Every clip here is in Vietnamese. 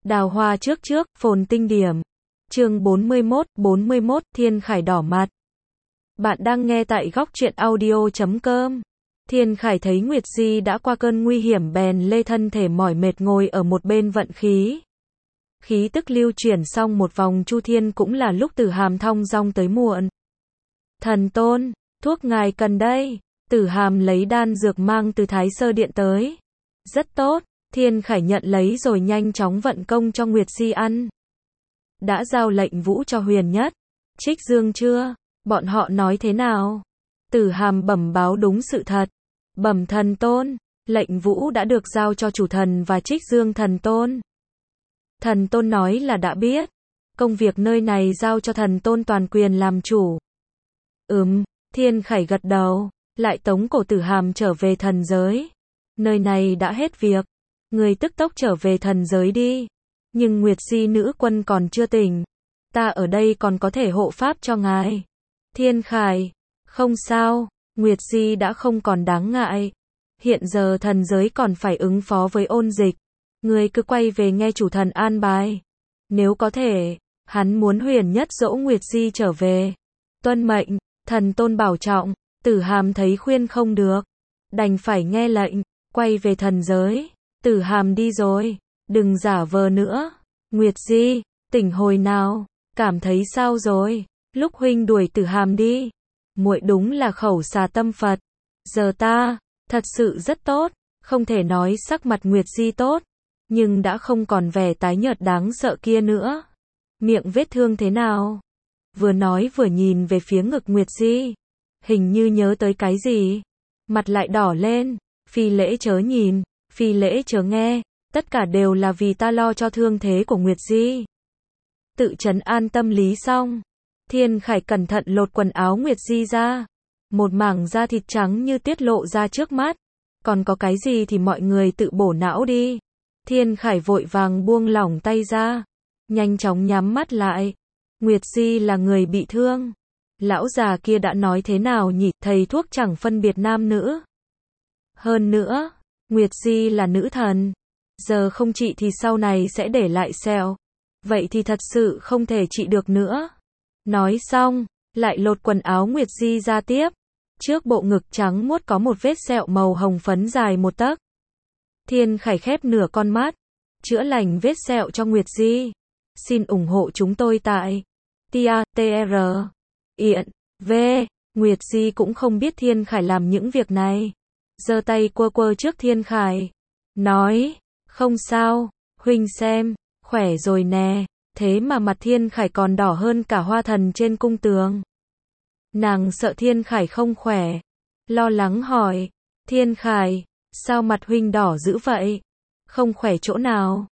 Đào hoa trước trước, phồn tinh điểm. Chương 41, Thiên Khải đỏ mặt. Bạn đang nghe tại góc truyện audio.com. Thiên Khải thấy Nguyệt Di đã qua cơn nguy hiểm bèn lê thân thể mỏi mệt ngồi ở một bên vận khí. Khí tức lưu chuyển xong một vòng chu thiên cũng là lúc Tử Hàm thong dong tới muộn. Thần Tôn, thuốc ngài cần đây. Tử Hàm lấy đan dược mang từ Thái Sơ Điện tới. Rất tốt, Thiên Khải nhận lấy rồi nhanh chóng vận công cho Nguyệt Di ăn. Đã giao lệnh vũ cho Huyền Nhất, Trích Dương chưa? Bọn họ nói thế nào? Tử Hàm bẩm báo đúng sự thật. Bẩm thần tôn, lệnh vũ đã được giao cho chủ thần và Trích Dương thần tôn. Thần tôn nói là đã biết. Công việc nơi này giao cho thần tôn toàn quyền làm chủ. Thiên Khải gật đầu, lại tống cổ Tử Hàm trở về thần giới. Nơi này đã hết việc. Người tức tốc trở về thần giới đi. Nhưng Nguyệt Di nữ quân còn chưa tỉnh. Ta ở đây còn có thể hộ pháp cho ngài. Thiên Khải, không sao, Nguyệt Di đã không còn đáng ngại. Hiện giờ thần giới còn phải ứng phó với ôn dịch. Người cứ quay về nghe chủ thần an bài. Nếu có thể, hắn muốn Huyền Nhất dỗ Nguyệt Di trở về. Tuân mệnh, thần tôn bảo trọng. Tử Hàm thấy khuyên không được, đành phải nghe lệnh, quay về thần giới. Tử Hàm đi rồi, đừng giả vờ nữa. Nguyệt Di, tỉnh hồi nào, cảm thấy sao rồi? Lúc huynh đuổi Tử Hàm đi, muội đúng là khẩu xà tâm Phật. Giờ ta, thật sự rất tốt, không thể nói sắc mặt Nguyệt Di tốt, nhưng đã không còn vẻ tái nhợt đáng sợ kia nữa. Miệng vết thương thế nào? Vừa nói vừa nhìn về phía ngực Nguyệt Di, hình như nhớ tới cái gì, mặt lại đỏ lên. Phi lễ chớ nhìn, phi lễ chớ nghe, tất cả đều là vì ta lo cho thương thế của Nguyệt Di. Tự trấn an tâm lý xong, Thiên Khải cẩn thận lột quần áo Nguyệt Di ra. Một mảng da thịt trắng như tiết lộ ra trước mắt. Còn có cái gì thì mọi người tự bổ não đi. Thiên Khải vội vàng buông lỏng tay ra, nhanh chóng nhắm mắt lại. Nguyệt Di là người bị thương. Lão già kia đã nói thế nào nhỉ? Thầy thuốc chẳng phân biệt nam nữ. Hơn nữa, Nguyệt Di là nữ thần. Giờ không trị thì sau này sẽ để lại sẹo. Vậy thì thật sự không thể trị được nữa. Nói xong, lại lột quần áo Nguyệt Di ra tiếp. Trước bộ ngực trắng muốt có một vết sẹo màu hồng phấn dài 1 tấc. Thiên Khải khép nửa con mắt, chữa lành vết sẹo cho Nguyệt Di. Xin ủng hộ chúng tôi tại TR Iện V. Nguyệt Di cũng không biết Thiên Khải làm những việc này. Giơ tay quơ quơ trước Thiên Khải, nói, không sao, huynh xem, khỏe rồi nè. Thế mà mặt Thiên Khải còn đỏ hơn cả hoa thần trên cung tường. Nàng sợ Thiên Khải không khỏe, lo lắng hỏi, Thiên Khải, sao mặt huynh đỏ dữ vậy? Không khỏe chỗ nào?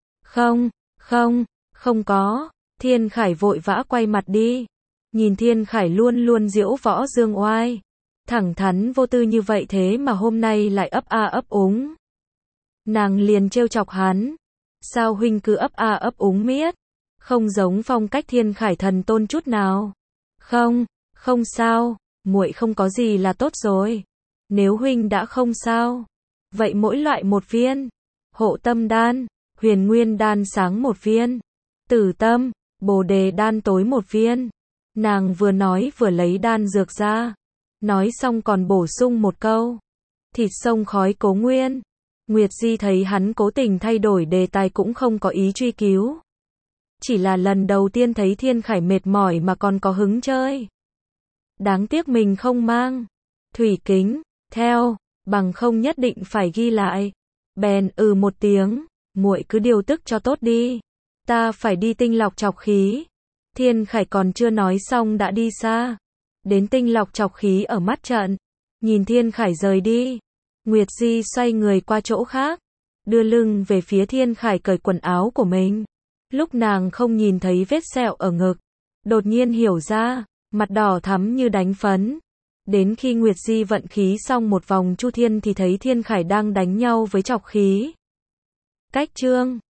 Không có. Thiên Khải vội vã quay mặt đi. Nhìn Thiên Khải luôn luôn diễu võ dương oai, thẳng thắn vô tư như vậy thế mà hôm nay lại ấp a ấp úng. Nàng liền trêu chọc hắn, sao huynh cứ ấp a ấp úng miết? Không giống phong cách Thiên Khải thần tôn chút nào. Không sao, muội không có gì là tốt rồi. Nếu huynh đã không sao, vậy mỗi loại 1 viên. Hộ tâm đan, huyền nguyên đan sáng 1 viên. Tử tâm, bồ đề đan tối 1 viên. Nàng vừa nói vừa lấy đan dược ra. Nói xong còn bổ sung một câu. Thịt sông khói cố nguyên. Nguyệt Di thấy hắn cố tình thay đổi đề tài cũng không có ý truy cứu. Chỉ là lần đầu tiên thấy Thiên Khải mệt mỏi mà còn có hứng chơi. Đáng tiếc mình không mang thủy kính theo, bằng không nhất định phải ghi lại. Bèn một tiếng, muội cứ điều tức cho tốt đi. Ta phải đi tinh lọc trọc khí. Thiên Khải còn chưa nói xong đã đi xa. Đến tinh lọc trọc khí ở mắt trận. Nhìn Thiên Khải rời đi, Nguyệt Di xoay người qua chỗ khác, đưa lưng về phía Thiên Khải cởi quần áo của mình. Lúc nàng không nhìn thấy vết sẹo ở ngực, đột nhiên hiểu ra, mặt đỏ thắm như đánh phấn. Đến khi Nguyệt Di vận khí xong một vòng chu thiên thì thấy Thiên Khải đang đánh nhau với trọc khí. Cách chương